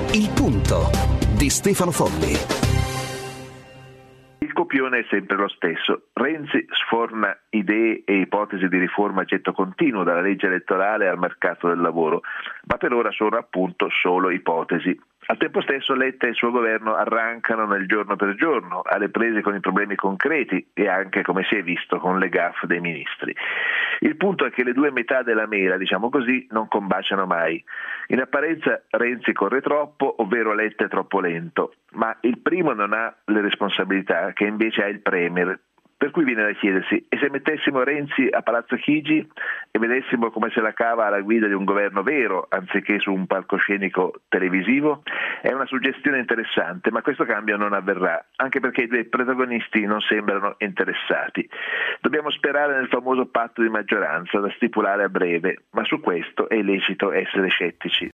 Il punto di Stefano Folli. Il copione è sempre lo stesso. Renzi sforna idee e ipotesi di riforma a getto continuo, dalla legge elettorale al mercato del lavoro, ma per ora sono appunto solo ipotesi. Al tempo stesso Letta e il suo governo arrancano nel giorno per giorno, alle prese con i problemi concreti e anche, come si è visto, con le gaffe dei ministri. Il punto è che le due metà della mela, diciamo così, non combaciano mai. In apparenza Renzi corre troppo, ovvero Letta è troppo lento, ma il primo non ha le responsabilità che invece ha il Premier. Per cui viene da chiedersi, e se mettessimo Renzi a Palazzo Chigi e vedessimo come se la cava alla guida di un governo vero, anziché su un palcoscenico televisivo? È una suggestione interessante, ma questo cambio non avverrà, anche perché i due protagonisti non sembrano interessati. Dobbiamo sperare nel famoso patto di maggioranza da stipulare a breve, ma su questo è lecito essere scettici.